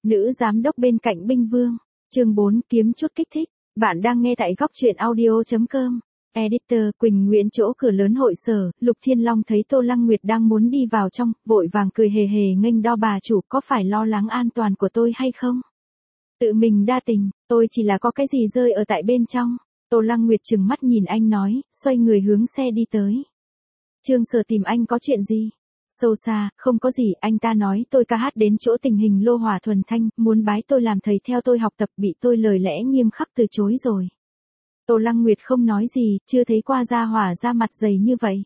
Nữ giám đốc bên cạnh binh vương. Chương 4 kiếm chút kích thích. Bạn đang nghe tại góc truyện audio.com. Editor Quỳnh Nguyễn chỗ cửa lớn hội sở, Lục Thiên Long thấy Tô Lăng Nguyệt đang muốn đi vào trong, vội vàng cười hề hề nghênh đo bà chủ có phải lo lắng an toàn của tôi hay không? Tự mình đa tình, tôi chỉ là có cái gì rơi ở tại bên trong. Tô Lăng Nguyệt trừng mắt nhìn anh nói, xoay người hướng xe đi tới. Trương Sở tìm anh có chuyện gì? Sâu xa, không có gì, anh ta nói tôi ca hát đến chỗ tình hình lô hỏa thuần thanh, muốn bái tôi làm thầy theo tôi học tập, bị tôi lời lẽ nghiêm khắc từ chối rồi. Tô Lăng Nguyệt không nói gì, chưa thấy qua gia hỏa ra mặt dày như vậy.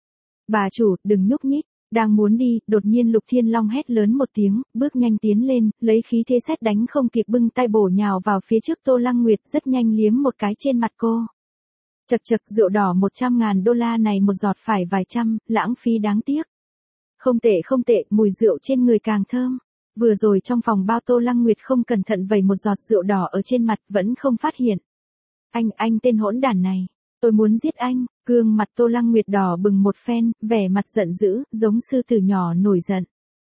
Bà chủ, đừng nhúc nhích, đang muốn đi, đột nhiên Lục Thiên Long hét lớn một tiếng, bước nhanh tiến lên, lấy khí thế sét đánh không kịp bưng tay bổ nhào vào phía trước Tô Lăng Nguyệt, rất nhanh liếm một cái trên mặt cô. Chật chật, rượu đỏ 100.000 đô la này một giọt phải vài trăm, lãng phí đáng tiếc. Không tệ, mùi rượu trên người càng thơm. Vừa rồi trong phòng bao Tô Lăng Nguyệt không cẩn thận vẩy một giọt rượu đỏ ở trên mặt vẫn không phát hiện. Anh tên hỗn đản này. Tôi muốn giết anh. Gương mặt Tô Lăng Nguyệt đỏ bừng một phen, vẻ mặt giận dữ, giống sư tử nhỏ nổi giận.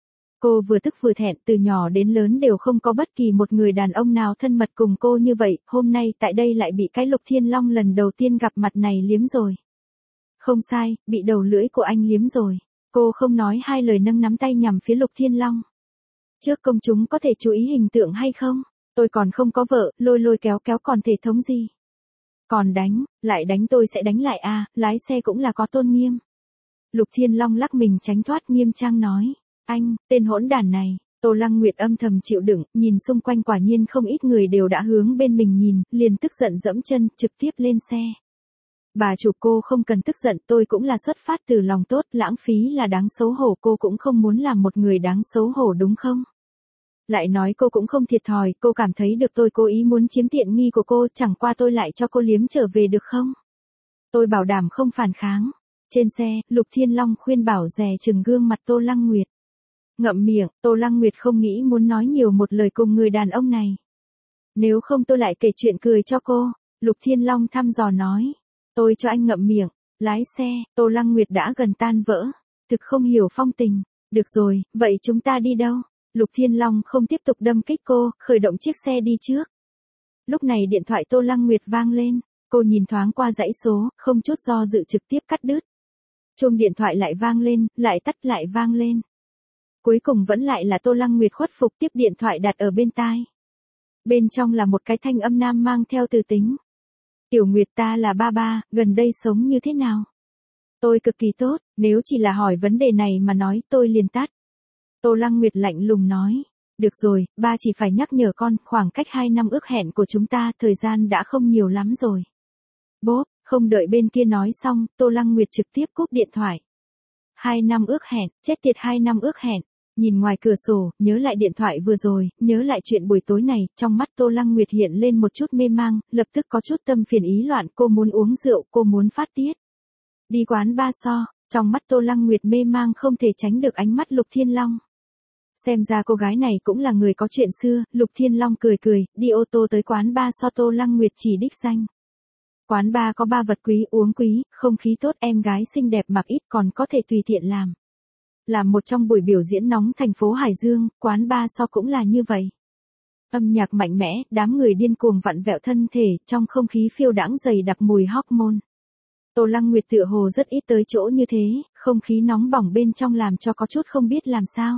Cô vừa tức vừa thẹn, từ nhỏ đến lớn đều không có bất kỳ một người đàn ông nào thân mật cùng cô như vậy, hôm nay tại đây lại bị cái Lục Thiên Long lần đầu tiên gặp mặt này liếm rồi. Không sai, bị đầu lưỡi của anh liếm rồi. Cô không nói hai lời nâng nắm tay nhằm phía Lục Thiên Long. Trước công chúng có thể chú ý hình tượng hay không? Tôi còn không có vợ, lôi kéo còn thể thống gì? Còn lại đánh tôi sẽ đánh lại à, lái xe cũng là có tôn nghiêm. Lục Thiên Long lắc mình tránh thoát nghiêm trang nói. Anh, tên hỗn đản này. Tô Lăng Nguyệt âm thầm chịu đựng, nhìn xung quanh quả nhiên không ít người đều đã hướng bên mình nhìn, liền tức giận dẫm chân, trực tiếp lên xe. Bà chủ cô không cần tức giận, tôi cũng là xuất phát từ lòng tốt, lãng phí là đáng xấu hổ, cô cũng không muốn làm một người đáng xấu hổ đúng không? Lại nói cô cũng không thiệt thòi, cô cảm thấy được tôi cố ý muốn chiếm tiện nghi của cô, chẳng qua tôi lại cho cô liếm trở về được không? Tôi bảo đảm không phản kháng. Trên xe, Lục Thiên Long khuyên bảo dè chừng gương mặt Tô Lăng Nguyệt. Ngậm miệng, Tô Lăng Nguyệt không nghĩ muốn nói nhiều một lời cùng người đàn ông này. Nếu không tôi lại kể chuyện cười cho cô, Lục Thiên Long thăm dò nói. Tôi cho anh ngậm miệng. Lái xe, Tô Lăng Nguyệt đã gần tan vỡ. Thực không hiểu phong tình. Được rồi, vậy chúng ta đi đâu? Lục Thiên Long không tiếp tục đâm kích cô, khởi động chiếc xe đi trước. Lúc này điện thoại Tô Lăng Nguyệt vang lên. Cô nhìn thoáng qua dãy số, không chút do dự trực tiếp cắt đứt. Chuông điện thoại lại vang lên, lại tắt lại vang lên. Cuối cùng vẫn lại là Tô Lăng Nguyệt khuất phục tiếp điện thoại đặt ở bên tai. Bên trong là một cái thanh âm nam mang theo từ tính. Tiểu Nguyệt, ta là ba, gần đây sống như thế nào? Tôi cực kỳ tốt, nếu chỉ là hỏi vấn đề này mà nói tôi liền tắt. Tô Lăng Nguyệt lạnh lùng nói. Được rồi, ba chỉ phải nhắc nhở con, khoảng cách 2 năm ước hẹn của chúng ta, thời gian đã không nhiều lắm rồi. Bốp, không đợi bên kia nói xong, Tô Lăng Nguyệt trực tiếp cúp điện thoại. 2 năm ước hẹn, chết tiệt 2 năm ước hẹn. Nhìn ngoài cửa sổ, nhớ lại điện thoại vừa rồi, nhớ lại chuyện buổi tối này, trong mắt Tô Lăng Nguyệt hiện lên một chút mê mang, lập tức có chút tâm phiền ý loạn, cô muốn uống rượu, cô muốn phát tiết. Đi quán bar so, trong mắt Tô Lăng Nguyệt mê mang không thể tránh được ánh mắt Lục Thiên Long. Xem ra cô gái này cũng là người có chuyện xưa, Lục Thiên Long cười, đi ô tô tới quán bar so Tô Lăng Nguyệt chỉ đích danh. Quán bar có 3 vật quý, uống quý, không khí tốt, em gái xinh đẹp mặc ít còn có thể tùy tiện làm. Là một trong buổi biểu diễn nóng thành phố Hải Dương, quán bar so cũng là như vậy. Âm nhạc mạnh mẽ, đám người điên cuồng vặn vẹo thân thể, trong không khí phiêu đãng dày đặc mùi hormone. Tô Lăng Nguyệt tựa hồ rất ít tới chỗ như thế, không khí nóng bỏng bên trong làm cho có chút không biết làm sao.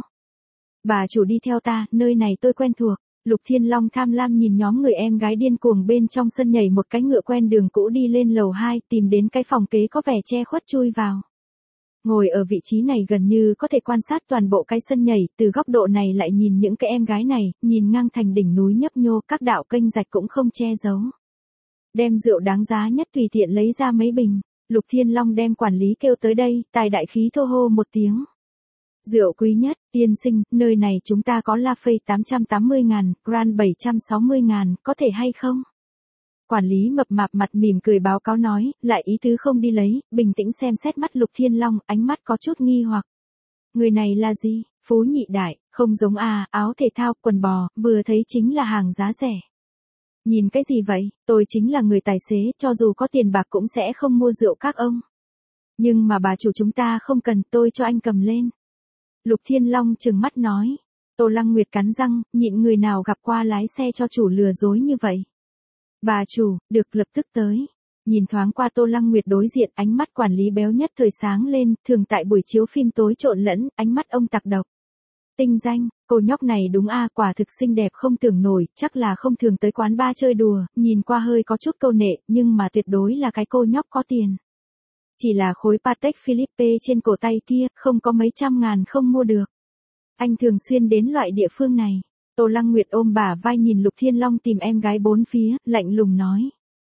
Bà chủ đi theo ta, nơi này tôi quen thuộc. Lục Thiên Long tham lam nhìn nhóm người em gái điên cuồng bên trong sân nhảy một cái ngựa quen đường cũ đi lên lầu 2, tìm đến cái phòng kế có vẻ che khuất chui vào. Ngồi ở vị trí này gần như có thể quan sát toàn bộ cái sân nhảy, từ góc độ này lại nhìn những cái em gái này, nhìn ngang thành đỉnh núi nhấp nhô, các đạo kênh rạch cũng không che giấu. Đem rượu đáng giá nhất tùy tiện lấy ra mấy bình, Lục Thiên Long đem quản lý kêu tới đây, tài đại khí thô hô một tiếng. Rượu quý nhất, tiên sinh, nơi này chúng ta có Lafay 880.000, Grand 760.000, có thể hay không? Quản lý mập mạp mặt mỉm cười báo cáo nói, lại ý tứ không đi lấy, bình tĩnh xem xét mắt Lục Thiên Long, ánh mắt có chút nghi hoặc. Người này là gì? Phú nhị đại, không giống áo thể thao, quần bò, vừa thấy chính là hàng giá rẻ. Nhìn cái gì vậy, tôi chính là người tài xế, cho dù có tiền bạc cũng sẽ không mua rượu các ông. Nhưng mà bà chủ chúng ta không cần, tôi cho anh cầm lên. Lục Thiên Long trừng mắt nói. Tô Lăng Nguyệt cắn răng, nhịn, người nào gặp qua lái xe cho chủ lừa dối như vậy. Bà chủ, được, lập tức tới. Nhìn thoáng qua Tô Lăng Nguyệt đối diện, ánh mắt quản lý béo nhất thời sáng lên, thường tại buổi chiếu phim tối trộn lẫn, ánh mắt ông tặc độc. Tinh danh, cô nhóc này đúng quả thực xinh đẹp không tưởng nổi, chắc là không thường tới quán bar chơi đùa, nhìn qua hơi có chút câu nệ, nhưng mà tuyệt đối là cái cô nhóc có tiền. Chỉ là khối Patek Philippe trên cổ tay kia, không có mấy trăm ngàn không mua được. Anh thường xuyên đến loại địa phương này. Tô Lăng Nguyệt ôm bả vai nhìn Lục Thiên Long tìm em gái bốn phía, lạnh lùng nói.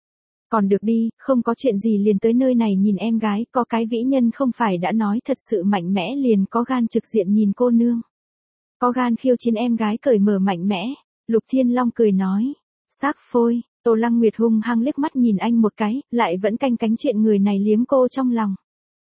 Còn được đi, không có chuyện gì liền tới nơi này nhìn em gái, có cái vĩ nhân không phải đã nói thật sự mạnh mẽ liền có gan trực diện nhìn cô nương. Có gan khiêu chiến em gái cởi mở mạnh mẽ. Lục Thiên Long cười nói. Xác phôi, Tô Lăng Nguyệt hung hăng liếc mắt nhìn anh một cái, lại vẫn canh cánh chuyện người này liếm cô trong lòng.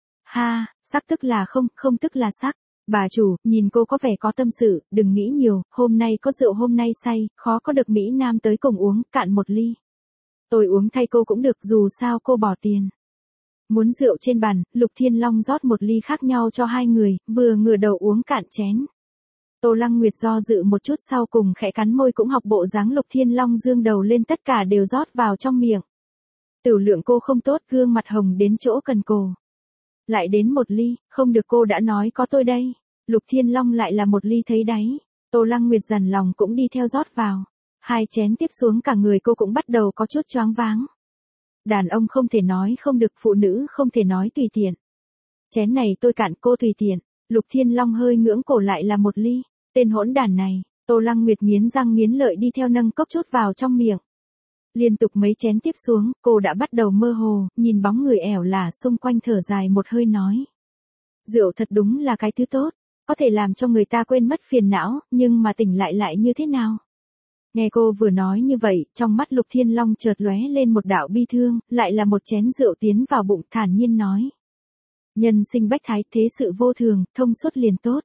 Ha, sắc tức là không, không tức là sắc. Bà chủ, nhìn cô có vẻ có tâm sự, đừng nghĩ nhiều, hôm nay có rượu hôm nay say, khó có được Mỹ Nam tới cùng uống, cạn một ly. Tôi uống thay cô cũng được, dù sao cô bỏ tiền. Muốn rượu trên bàn, Lục Thiên Long rót một ly khác nhau cho hai người, vừa ngửa đầu uống cạn chén. Tô Lăng Nguyệt do dự một chút sau cùng khẽ cắn môi cũng học bộ dáng Lục Thiên Long dương đầu lên tất cả đều rót vào trong miệng. Tiểu lượng cô không tốt, gương mặt hồng đến chỗ cần cổ. Lại đến một ly, không được cô đã nói có tôi đây. Lục Thiên Long lại là một ly thấy đáy. Tô Lăng Nguyệt dằn lòng cũng đi theo rót vào. Hai chén tiếp xuống cả người cô cũng bắt đầu có chút choáng váng. Đàn ông không thể nói không được, phụ nữ không thể nói tùy tiện. Chén này tôi cạn, cô tùy tiện. Lục Thiên Long hơi ngưỡng cổ, lại là một ly. Tên hỗn đản này. Tô Lăng Nguyệt nghiến răng nghiến lợi đi theo nâng cốc chút vào trong miệng. Liên tục mấy chén tiếp xuống, cô đã bắt đầu mơ hồ, nhìn bóng người ẻo lả xung quanh thở dài một hơi nói. Rượu thật đúng là cái thứ tốt, có thể làm cho người ta quên mất phiền não, nhưng mà tỉnh lại như thế nào? Nghe cô vừa nói như vậy, trong mắt Lục Thiên Long chợt lóe lên một đạo bi thương, lại là một chén rượu tiến vào bụng, thản nhiên nói. Nhân sinh bách thái, thế sự vô thường, thông suốt liền tốt.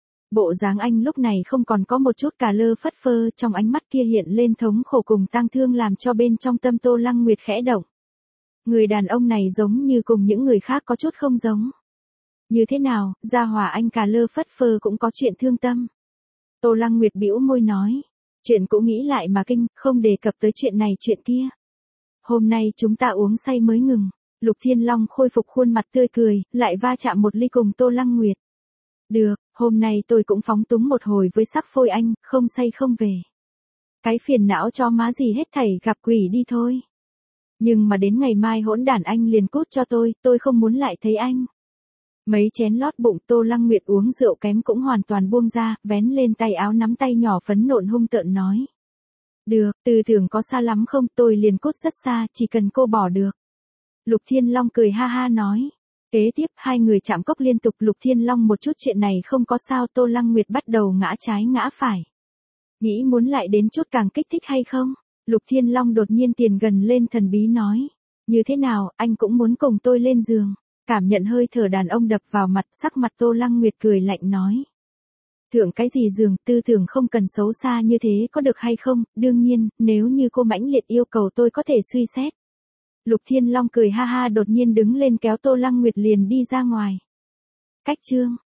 Bộ dáng anh lúc này không còn có một chút cà lơ phất phơ, trong ánh mắt kia hiện lên thống khổ cùng tang thương làm cho bên trong tâm Tô Lăng Nguyệt khẽ động. Người đàn ông này giống như cùng những người khác có chút không giống. Như thế nào, gia hỏa anh cà lơ phất phơ cũng có chuyện thương tâm. Tô Lăng Nguyệt bĩu môi nói. Chuyện cũ nghĩ lại mà kinh, không đề cập tới chuyện này chuyện kia. Hôm nay chúng ta uống say mới ngừng. Lục Thiên Long khôi phục khuôn mặt tươi cười, lại va chạm một ly cùng Tô Lăng Nguyệt. Được, hôm nay tôi cũng phóng túng một hồi với sắc phôi anh, không say không về. Cái phiền não cho má gì hết thảy gặp quỷ đi thôi. Nhưng mà đến ngày mai hỗn đản anh liền cút cho tôi không muốn lại thấy anh. Mấy chén lót bụng Tô Lăng Nguyệt uống rượu kém cũng hoàn toàn buông ra, vén lên tay áo nắm tay nhỏ phấn nộn hung tợn nói. Được, tư tưởng có xa lắm không, tôi liền cút rất xa, chỉ cần cô bỏ được. Lục Thiên Long cười ha ha nói. Kế tiếp hai người chạm cốc liên tục, Lục Thiên Long một chút chuyện này không có sao, Tô Lăng Nguyệt bắt đầu ngã trái ngã phải. Nghĩ muốn lại đến chút càng kích thích hay không? Lục Thiên Long đột nhiên tiền gần lên thần bí nói. Như thế nào, anh cũng muốn cùng tôi lên giường. Cảm nhận hơi thở đàn ông đập vào mặt, sắc mặt Tô Lăng Nguyệt cười lạnh nói. Thượng cái gì giường, tư tưởng không cần xấu xa như thế có được hay không, đương nhiên, nếu như cô mãnh liệt yêu cầu tôi có thể suy xét. Lục Thiên Long cười ha ha đột nhiên đứng lên kéo Tô Lăng Nguyệt liền đi ra ngoài. Cách chương.